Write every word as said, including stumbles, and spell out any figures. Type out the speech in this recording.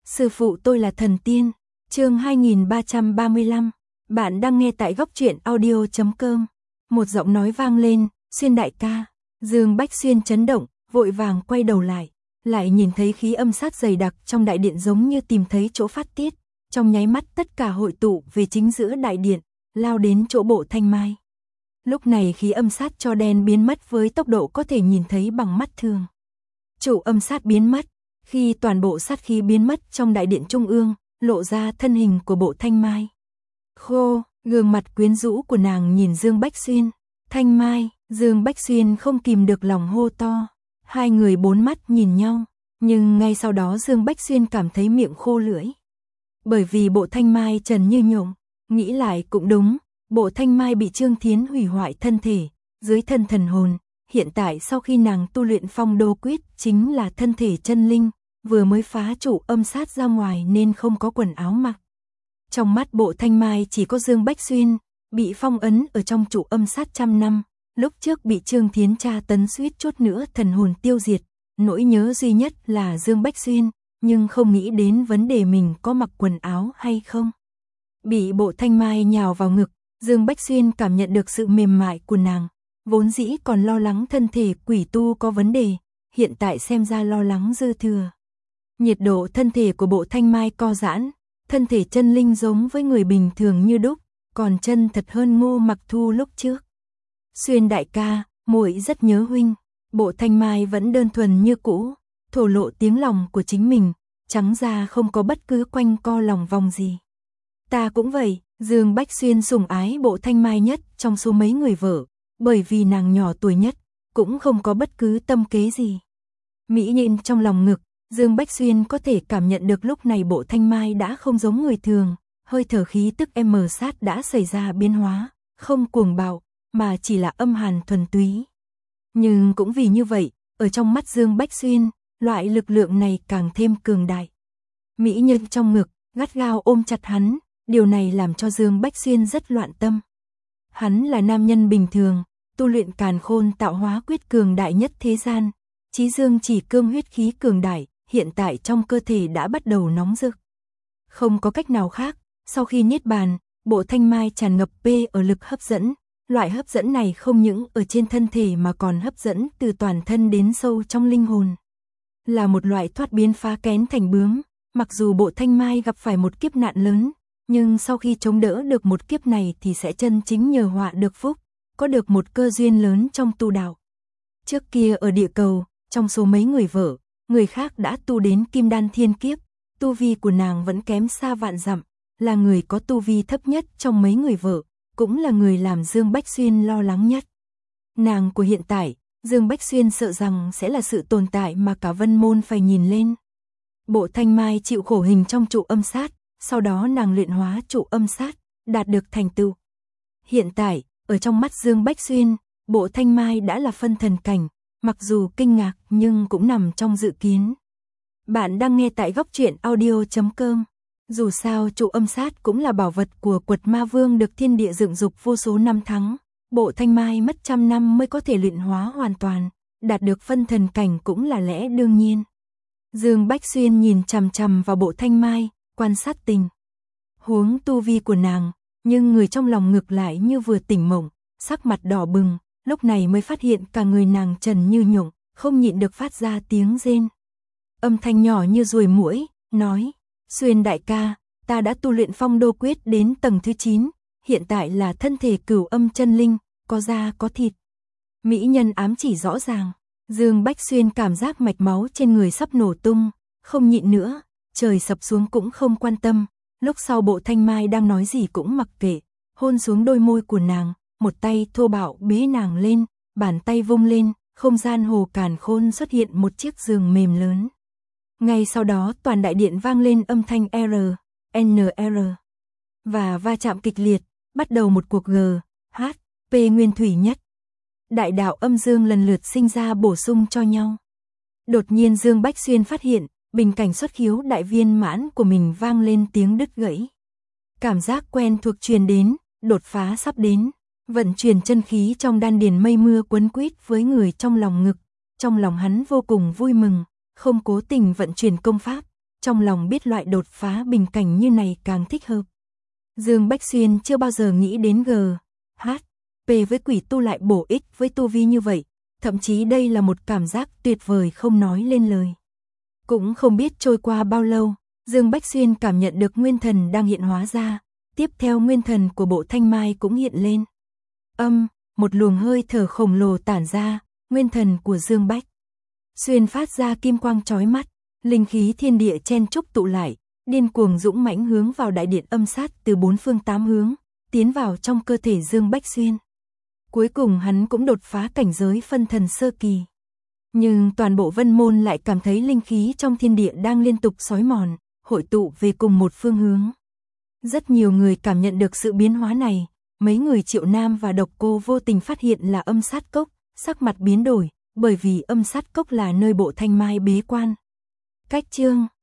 Sư phụ tôi là thần tiên. Chương hai nghìn ba trăm ba mươi lăm. Bạn đang nghe tại góc truyện audio chấm com. Một giọng nói vang lên, "Xuyên đại ca." Dương Bách Xuyên chấn động, vội vàng quay đầu lại, lại nhìn thấy khí âm sát dày đặc trong đại điện giống như tìm thấy chỗ phát tiết, trong nháy mắt tất cả hội tụ về chính giữa đại điện, lao đến chỗ Bộ Thanh Mai. Lúc này khí âm sát cho đen biến mất với tốc độ có thể nhìn thấy bằng mắt thường. Trụ âm sát biến mất, khi toàn bộ sát khí biến mất trong đại điện trung ương, lộ ra thân hình của Bộ Thanh Mai. Khô, gương mặt quyến rũ của nàng nhìn Dương Bách Xuyên. "Thanh Mai." Dương Bách Xuyên không kìm được lòng hô to. Hai người bốn mắt nhìn nhau, nhưng ngay sau đó Dương Bách Xuyên cảm thấy miệng khô lưỡi. Bởi vì Bộ Thanh Mai trần như nhộng, nghĩ lại cũng đúng, Bộ Thanh Mai bị Trương Thiến hủy hoại thân thể, dưới thân thần hồn, hiện tại sau khi nàng tu luyện Phong Đô Quyết chính là thân thể chân linh, vừa mới phá trụ âm sát ra ngoài nên không có quần áo mặc. Trong mắt Bộ Thanh Mai chỉ có Dương Bách Xuyên, bị phong ấn ở trong trụ âm sát trăm năm, lúc trước bị Trương Thiến tra tấn suýt chút nữa thần hồn tiêu diệt, nỗi nhớ duy nhất là Dương Bách Xuyên, nhưng không nghĩ đến vấn đề mình có mặc quần áo hay không. Bị Bộ Thanh Mai nhào vào ngực, Dương Bách Xuyên cảm nhận được sự mềm mại của nàng, vốn dĩ còn lo lắng thân thể quỷ tu có vấn đề, hiện tại xem ra lo lắng dư thừa. Nhiệt độ thân thể của Bộ Thanh Mai co giãn, thân thể chân linh giống với người bình thường như đúc, còn chân thật hơn Ngô Mặc Thu lúc trước. "Xuyên đại ca, muội rất nhớ huynh." Bộ Thanh Mai vẫn đơn thuần như cũ, thổ lộ tiếng lòng của chính mình, trắng ra không có bất cứ quanh co lòng vòng gì. "Ta cũng vậy." Dương Bách Xuyên sủng ái Bộ Thanh Mai nhất trong số mấy người vợ, bởi vì nàng nhỏ tuổi nhất, cũng không có bất cứ tâm kế gì. Mỹ nhân trong lòng ngực, Dương Bách Xuyên có thể cảm nhận được lúc này Bộ Thanh Mai đã không giống người thường, hơi thở khí tức em sát đã xảy ra biến hóa, không cuồng bạo, mà chỉ là âm hàn thuần túy. Nhưng cũng vì như vậy, ở trong mắt Dương Bách Xuyên, loại lực lượng này càng thêm cường đại. Mỹ nhân trong ngực, gắt gao ôm chặt hắn, điều này làm cho Dương Bách Xuyên rất loạn tâm. Hắn là nam nhân bình thường, tu luyện Càn Khôn Tạo Hóa Quyết cường đại nhất thế gian, Chí Dương chỉ cương huyết khí cường đại, hiện tại trong cơ thể đã bắt đầu nóng rực. Không có cách nào khác, sau khi niết bàn, Bộ Thanh Mai tràn ngập p ở lực hấp dẫn, loại hấp dẫn này không những ở trên thân thể mà còn hấp dẫn từ toàn thân đến sâu trong linh hồn. Là một loại thoát biến phá kén thành bướm, mặc dù Bộ Thanh Mai gặp phải một kiếp nạn lớn, nhưng sau khi chống đỡ được một kiếp này thì sẽ chân chính nhờ họa được phúc, có được một cơ duyên lớn trong tu đạo. Trước kia ở địa cầu, trong số mấy người vợ, người khác đã tu đến Kim Đan thiên kiếp, tu vi của nàng vẫn kém xa vạn dặm, là người có tu vi thấp nhất trong mấy người vợ, cũng là người làm Dương Bách Xuyên lo lắng nhất. Nàng của hiện tại, Dương Bách Xuyên sợ rằng sẽ là sự tồn tại mà cả Vân Môn phải nhìn lên. Bộ Thanh Mai chịu khổ hình trong trụ âm sát, sau đó nàng luyện hóa trụ âm sát, đạt được thành tựu. Hiện tại, ở trong mắt Dương Bách Xuyên, Bộ Thanh Mai đã là phân thần cảnh, mặc dù kinh ngạc nhưng cũng nằm trong dự kiến. Bạn đang nghe tại góc truyện audio chấm com. Dù sao trụ âm sát cũng là bảo vật của Quật Ma Vương được thiên địa dựng dục vô số năm tháng, Bộ Thanh Mai mất trăm năm mới có thể luyện hóa hoàn toàn, đạt được phân thần cảnh cũng là lẽ đương nhiên. Dương Bách Xuyên nhìn chằm chằm vào Bộ Thanh Mai, quan sát tình huống tu vi của nàng, nhưng người trong lòng ngược lại như vừa tỉnh mộng, sắc mặt đỏ bừng, lúc này mới phát hiện cả người nàng trần như nhộng, không nhịn được phát ra tiếng rên. Âm thanh nhỏ như ruồi muỗi, nói: "Xuyên đại ca, ta đã tu luyện Phong Đô Quyết đến tầng thứ chín, hiện tại là thân thể cửu âm chân linh, có da có thịt." Mỹ nhân ám chỉ rõ ràng, Dương Bách Xuyên cảm giác mạch máu trên người sắp nổ tung, không nhịn nữa, trời sập xuống cũng không quan tâm, lúc sau Bộ Thanh Mai đang nói gì cũng mặc kệ, hôn xuống đôi môi của nàng, một tay thô bạo bế nàng lên, bàn tay vung lên, không gian hồ càn khôn xuất hiện một chiếc giường mềm lớn. Ngay sau đó toàn đại điện vang lên âm thanh R, N R và va chạm kịch liệt, bắt đầu một cuộc G, H, P nguyên thủy nhất. Đại đạo âm dương lần lượt sinh ra bổ sung cho nhau. Đột nhiên Dương Bách Xuyên phát hiện, bình cảnh xuất khiếu đại viên mãn của mình vang lên tiếng đứt gãy. Cảm giác quen thuộc truyền đến, đột phá sắp đến, vận chuyển chân khí trong đan điền mây mưa quấn quýt với người trong lòng ngực, trong lòng hắn vô cùng vui mừng, không cố tình vận chuyển công pháp, trong lòng biết loại đột phá bình cảnh như này càng thích hợp. Dương Bách Xuyên chưa bao giờ nghĩ đến G, H, P với quỷ tu lại bổ ích với tu vi như vậy, thậm chí đây là một cảm giác tuyệt vời không nói lên lời. Cũng không biết trôi qua bao lâu, Dương Bách Xuyên cảm nhận được nguyên thần đang hiện hóa ra, tiếp theo nguyên thần của bộ thanh mai cũng hiện lên. Âm, một luồng hơi thở khổng lồ tản ra, nguyên thần của Dương Bách Xuyên phát ra kim quang chói mắt, linh khí thiên địa chen chúc tụ lại, điên cuồng dũng mãnh hướng vào đại điện âm sát từ bốn phương tám hướng, tiến vào trong cơ thể Dương Bách Xuyên. Cuối cùng hắn cũng đột phá cảnh giới phân thần sơ kỳ. Nhưng toàn bộ Vân Môn lại cảm thấy linh khí trong thiên địa đang liên tục xói mòn, hội tụ về cùng một phương hướng. Rất nhiều người cảm nhận được sự biến hóa này, mấy người Triệu Nam và Độc Cô vô tình phát hiện là âm sát cốc, sắc mặt biến đổi, bởi vì âm sát cốc là nơi bộ thanh mai bế quan. Cách chương